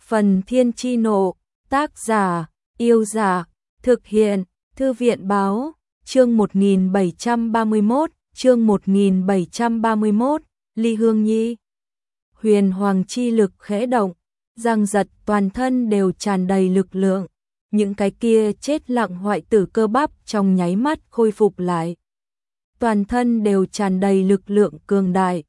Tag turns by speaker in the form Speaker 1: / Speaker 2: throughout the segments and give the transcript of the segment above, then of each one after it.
Speaker 1: Phần Thiên Chi Nộ, tác giả, Yêu Giả, thực hiện, Thư viện Báo, chương 1731, Ly Hương Nhi. Huyền Hoàng chi lực khẽ động, Giang Giật toàn thân đều tràn đầy lực lượng, những cái kia chết lặng hoại tử cơ bắp trong nháy mắt khôi phục lại. Toàn thân đều tràn đầy lực lượng cường đại,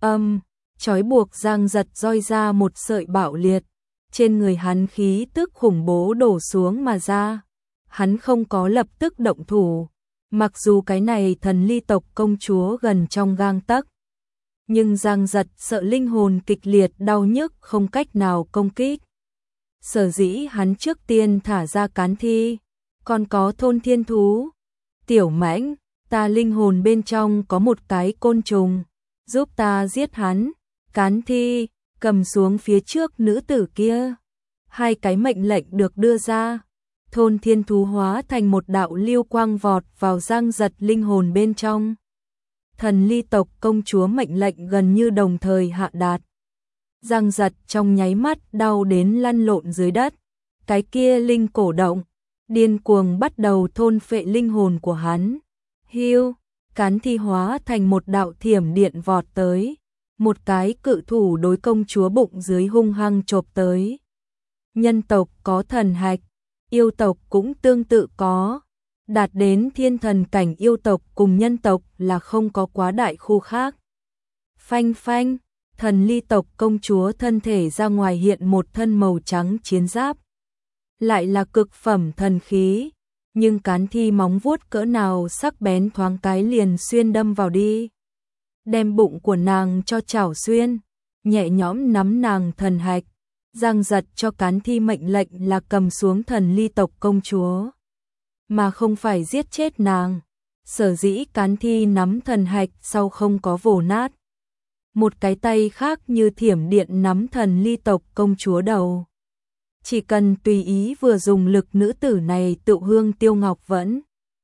Speaker 1: trói buộc Giang Giật roi ra một sợi bạo liệt, trên người hắn khí tức khủng bố đổ xuống mà ra. Hắn không có lập tức động thủ, mặc dù cái này thần ly tộc công chúa gần trong gang tấc, nhưng Giang Giật sợ linh hồn kịch liệt đau nhức không cách nào công kích. Sở dĩ hắn trước tiên thả ra cán thi, còn có thôn thiên thú. Tiểu Mãnh, ta linh hồn bên trong có một cái côn trùng, giúp ta giết hắn. Cán thi cầm xuống phía trước nữ tử kia. Hai cái mệnh lệnh được đưa ra. Thôn thiên thú hóa thành một đạo lưu quang vọt vào Giang Giật linh hồn bên trong. Thần ly tộc công chúa mệnh lệnh gần như đồng thời hạ đạt. Giang Giật trong nháy mắt đau đến lăn lộn dưới đất. Cái kia linh cổ động, điên cuồng bắt đầu thôn phệ linh hồn của hắn. Hiu, cán thi hóa thành một đạo thiểm điện vọt tới. Một cái cự thủ đối công chúa bụng dưới hung hăng chộp tới. Nhân tộc có thần hạch, yêu tộc cũng tương tự có. Đạt đến thiên thần cảnh yêu tộc cùng nhân tộc là không có quá đại khu khác. Phanh phanh, thần ly tộc công chúa thân thể ra ngoài hiện một thân màu trắng chiến giáp. Lại là cực phẩm thần khí, nhưng cán thi móng vuốt cỡ nào sắc bén thoáng cái liền xuyên đâm vào đi. Đem bụng của nàng cho chảo xuyên, nhẹ nhõm nắm nàng thần hạch. Giang Giật cho cán thi mệnh lệnh là cầm xuống thần ly tộc công chúa, mà không phải giết chết nàng. Sở dĩ cán thi nắm thần hạch sau không có vồ nát. Một cái tay khác như thiểm điện nắm thần ly tộc công chúa đầu. Chỉ cần tùy ý vừa dùng lực nữ tử này tự hương tiêu ngọc vẫn.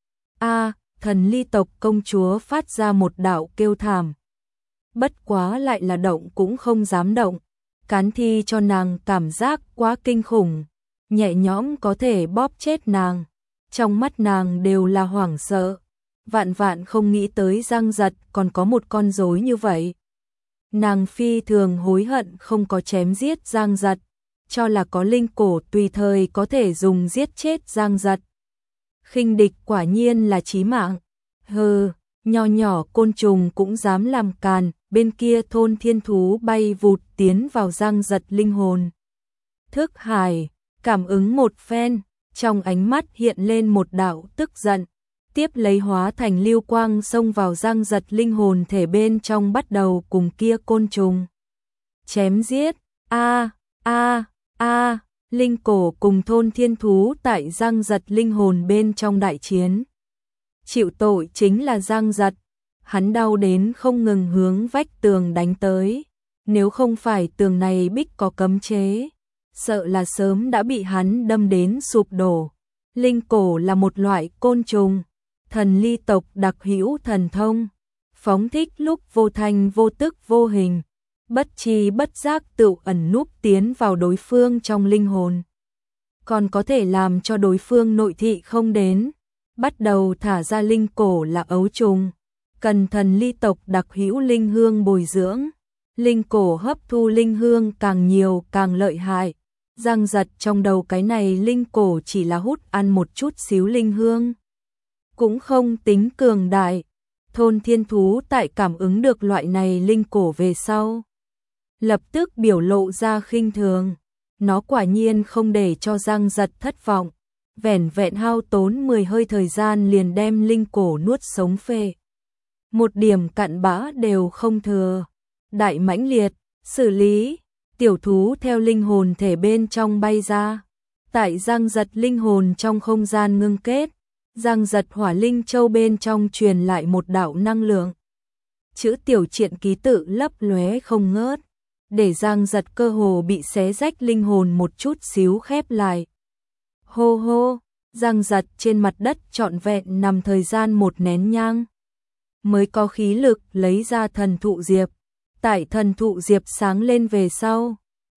Speaker 1: Thần ly tộc công chúa phát ra một đạo kêu thảm. Bất quá lại là động cũng không dám động. Cán thi cho nàng cảm giác quá kinh khủng, nhẹ nhõm có thể bóp chết nàng. Trong mắt nàng đều là hoảng sợ, vạn vạn không nghĩ tới Giang Giật còn có một con rối như vậy. Nàng phi thường hối hận không có chém giết Giang Giật, cho là có linh cổ tùy thời có thể dùng giết chết Giang Giật. Khinh địch quả nhiên là chí mạng. Hừ, nho nhỏ côn trùng cũng dám làm càn. Bên kia thôn thiên thú bay vụt tiến vào Giang Giật linh hồn. Thức hải, cảm ứng một phen, trong ánh mắt hiện lên một đạo tức giận, tiếp lấy hóa thành lưu quang xông vào Giang Giật linh hồn thể bên trong bắt đầu cùng kia côn trùng chém giết. Linh cổ cùng thôn thiên thú tại Giang Giật linh hồn bên trong đại chiến. Chịu tội chính là Giang Giật. Hắn đau đến không ngừng hướng vách tường đánh tới. Nếu không phải tường này bích có cấm chế, sợ là sớm đã bị hắn đâm đến sụp đổ. Linh cổ là một loại côn trùng, thần ly tộc đặc hữu thần thông, phóng thích lúc vô thanh vô tức vô hình, bất tri bất giác tự ẩn núp tiến vào đối phương trong linh hồn. Còn có thể làm cho đối phương nội thị không đến. Bắt đầu thả ra linh cổ là ấu trùng, cần thần ly tộc đặc hữu linh hương bồi dưỡng. Linh cổ hấp thu linh hương càng nhiều càng lợi hại. Giang Giật trong đầu cái này linh cổ chỉ là hút ăn một chút xíu linh hương, cũng không tính cường đại. Thôn thiên thú tại cảm ứng được loại này linh cổ về sau, lập tức biểu lộ ra khinh thường. Nó quả nhiên không để cho Giang Giật thất vọng, vẻn vẹn hao tốn 10 hơi thời gian liền đem linh cổ nuốt sống phệ. Một điểm cặn bã đều không thừa. Đại mãnh liệt, xử lý, tiểu thú theo linh hồn thể bên trong bay ra. Tại Giang Giật linh hồn trong không gian ngưng kết, Giang Giật hỏa linh châu bên trong truyền lại một đạo năng lượng. Chữ tiểu triện ký tự lấp lóe không ngớt, để Giang Giật cơ hồ bị xé rách linh hồn một chút xíu khép lại. Hô hô, Giang Giật trên mặt đất trọn vẹn nằm thời gian một nén nhang, mới có khí lực lấy ra thần thụ diệp. Tại thần thụ diệp sáng lên về sau,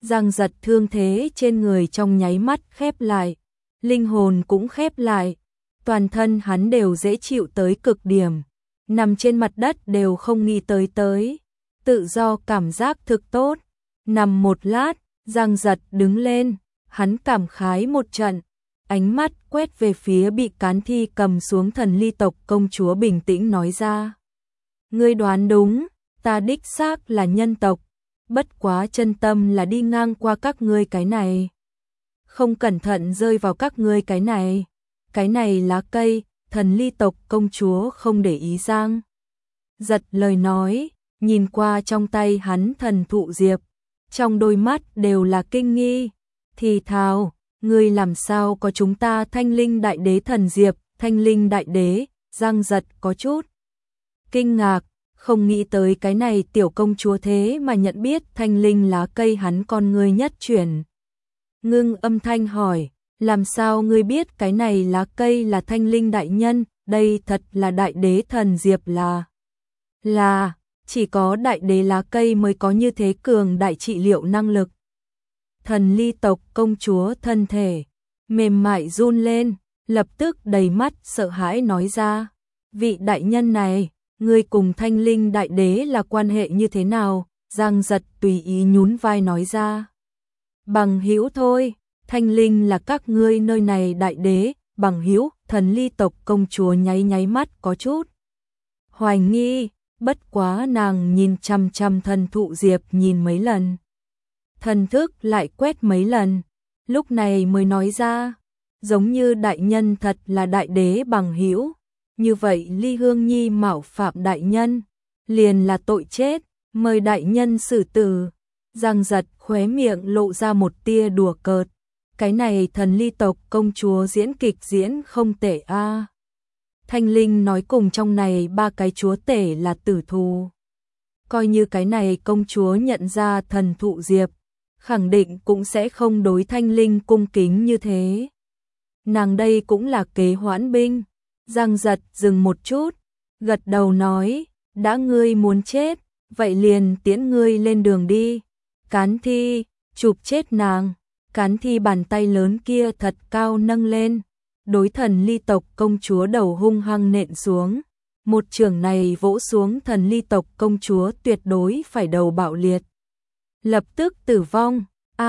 Speaker 1: Giang Giật thương thế trên người trong nháy mắt khép lại, linh hồn cũng khép lại, toàn thân hắn đều dễ chịu tới cực điểm, nằm trên mặt đất đều không nghĩ tới, tự do cảm giác thực tốt. Nằm một lát, Giang Giật đứng lên, hắn cảm khái một trận, ánh mắt quét về phía bị Cán Thi cầm xuống thần ly tộc công chúa, bình tĩnh nói ra. Ngươi đoán đúng, ta đích xác là nhân tộc, bất quá chân tâm là đi ngang qua các ngươi cái này. Không cẩn thận rơi vào các ngươi cái này. Cái này lá cây, thần ly tộc công chúa không để ý Giang Giật lời nói, nhìn qua trong tay hắn thần thụ diệp, trong đôi mắt đều là kinh nghi, thì thào, ngươi làm sao có chúng ta Thanh Linh Đại Đế thần diệp. Thanh Linh Đại Đế, Giang Giật có chút kinh ngạc, không nghĩ tới cái này tiểu công chúa thế mà nhận biết thanh linh lá cây, hắn con ngươi nhất chuyển. Ngưng âm thanh hỏi, làm sao ngươi biết cái này lá cây là Thanh Linh đại nhân, đây thật là Đại Đế thần diệp là, chỉ có Đại Đế lá cây mới có như thế cường đại trị liệu năng lực. Thần ly tộc công chúa thân thể mềm mại run lên, lập tức đầy mắt sợ hãi nói ra, vị đại nhân này, ngươi cùng Thanh Linh Đại Đế là quan hệ như thế nào? Giang Giật tùy ý nhún vai nói ra. Bằng hữu thôi, Thanh Linh là các ngươi nơi này Đại Đế, bằng hữu. Thần ly tộc công chúa nháy mắt có chút hoài nghi, bất quá nàng nhìn chằm chằm thần thụ diệp nhìn mấy lần. Thần thức lại quét mấy lần, lúc này mới nói ra, giống như đại nhân thật là Đại Đế bằng hữu. Như vậy Ly Hương Nhi mạo phạm đại nhân, liền là tội chết, mời đại nhân xử tử. Giang Giật khóe miệng lộ ra một tia đùa cợt, cái này thần ly tộc công chúa diễn kịch diễn không tệ a. Thanh Linh nói cùng trong này ba cái chúa tể là tử thù. Coi như cái này công chúa nhận ra thần thụ diệp, khẳng định cũng sẽ không đối Thanh Linh cung kính như thế. Nàng đây cũng là kế hoãn binh. Giang Giật dừng một chút, gật đầu nói, đã ngươi muốn chết, vậy liền tiễn ngươi lên đường đi. Cán Thi, chụp chết nàng. Cán Thi bàn tay lớn kia thật cao nâng lên, đối thần ly tộc công chúa đầu hung hăng nện xuống. Một chưởng này vỗ xuống thần ly tộc công chúa tuyệt đối phải đầu bạo liệt, lập tức tử vong.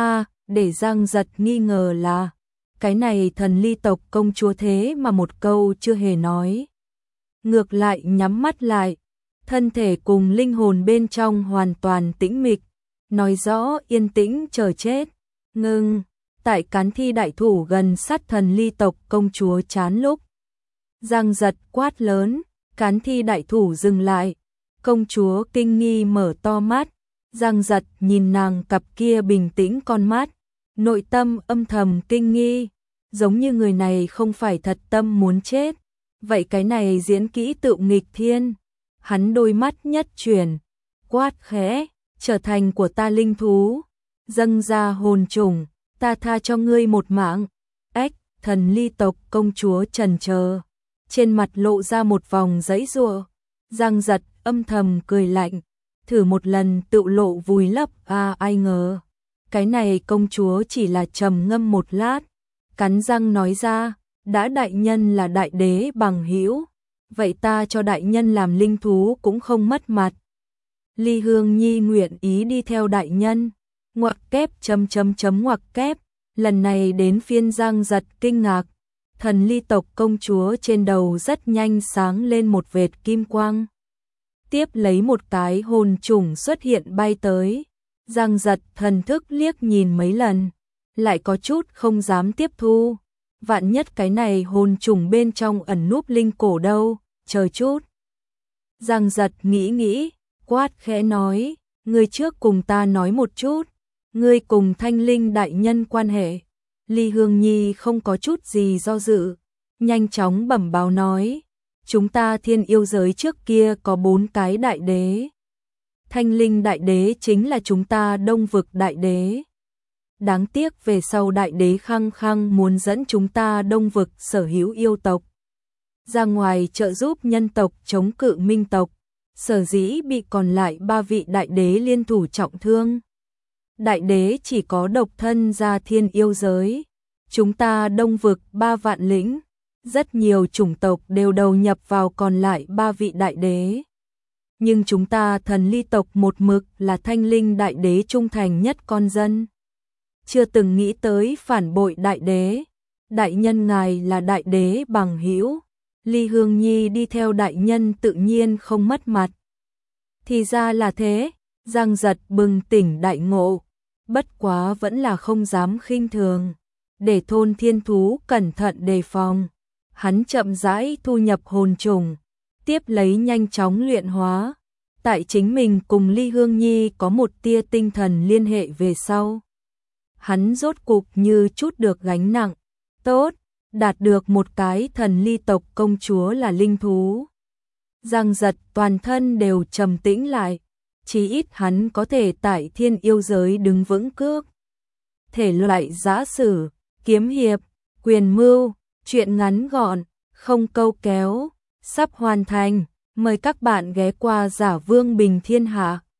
Speaker 1: Để Giang Giật nghi ngờ là cái này thần ly tộc công chúa thế mà một câu chưa hề nói. Ngược lại nhắm mắt lại, thân thể cùng linh hồn bên trong hoàn toàn tĩnh mịch, nói rõ yên tĩnh chờ chết. Ngưng, tại Cán Thi đại thủ gần sát thần ly tộc công chúa chán lúc. Giang Giật quát lớn, Cán Thi đại thủ dừng lại, công chúa kinh nghi mở to mắt. Giang Giật nhìn nàng cặp kia bình tĩnh con mắt, nội tâm âm thầm kinh nghi, giống như người này không phải thật tâm muốn chết, vậy cái này diễn kỹ tự nghịch thiên. Hắn đôi mắt nhất chuyển, quát khẽ, trở thành của ta linh thú, dâng ra hồn trùng, ta tha cho ngươi một mạng. Thần ly tộc công chúa chần chờ, trên mặt lộ ra một vòng giãy giụa. Giang Giật âm thầm cười lạnh, thử một lần tự lộ vùi lấp, ai ngờ cái này công chúa chỉ là trầm ngâm một lát, cắn răng nói ra, đã đại nhân là Đại Đế bằng hữu, vậy ta cho đại nhân làm linh thú cũng không mất mặt. Ly Hương Nhi nguyện ý đi theo đại nhân. Ngoặc kép ngoặc kép. Lần này đến phiên Giang Giật kinh ngạc, thần ly tộc công chúa trên đầu rất nhanh sáng lên một vệt kim quang, tiếp lấy một cái hồn trùng xuất hiện bay tới. Giang Giật thần thức liếc nhìn mấy lần, lại có chút không dám tiếp thu, vạn nhất cái này hồn trùng bên trong ẩn núp linh cổ đâu, chờ chút. Giang Giật nghĩ, quát khẽ nói, ngươi trước cùng ta nói một chút, ngươi cùng Thanh Linh đại nhân quan hệ. Ly Hương Nhi không có chút gì do dự, nhanh chóng bẩm báo nói, chúng ta thiên yêu giới trước kia có 4 cái đại đế. Thanh Linh đại đế chính là chúng ta Đông vực đại đế. Đáng tiếc về sau đại đế khăng khăng muốn dẫn chúng ta Đông vực sở hữu yêu tộc ra ngoài trợ giúp nhân tộc chống cự minh tộc, sở dĩ bị còn lại 3 vị đại đế liên thủ trọng thương. đại đế chỉ có độc thân ra thiên yêu giới. Chúng ta đông vực 3 vạn lĩnh, rất nhiều chủng tộc đều đầu nhập vào còn lại 3 vị đại đế. Nhưng chúng ta thần ly tộc một mực là thanh linh đại đế trung thành nhất con dân. Chưa từng nghĩ tới phản bội đại đế. Đại nhân ngài là đại đế bằng hữu. Ly Hương Nhi đi theo đại nhân tự nhiên không mất mặt. Thì ra là thế, Giang Giật bừng tỉnh đại ngộ. Bất quá vẫn là không dám khinh thường. Để thôn thiên thú cẩn thận đề phòng. Hắn chậm rãi thu nhập hồn trùng, tiếp lấy nhanh chóng luyện hóa. Tại chính mình cùng Ly Hương Nhi có một tia tinh thần liên hệ về sau. Hắn rốt cục như chút được gánh nặng. Tốt, đạt được một cái thần ly tộc công chúa là linh thú. Giang Giật toàn thân đều trầm tĩnh lại. Chí ít hắn có thể tại thiên yêu giới đứng vững cước. Thể loại giã sử, kiếm hiệp, quyền mưu, truyện ngắn gọn, không câu kéo, sắp hoàn thành. Mời các bạn ghé qua Giả Vương Bình Thiên Hạ.